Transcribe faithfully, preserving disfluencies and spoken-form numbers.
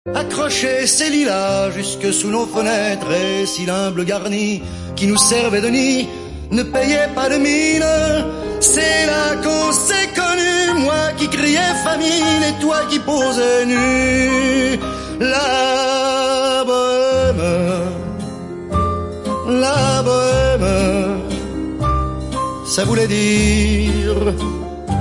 Accrocher ces lilas jusque sous nos fenêtres, et si l'humble garni qui nous servait de nid ne payait pas de mine, c'est là qu'on s'est connus, moi qui criais famine et toi qui posais nu. La bohème, la bohème, ça voulait dire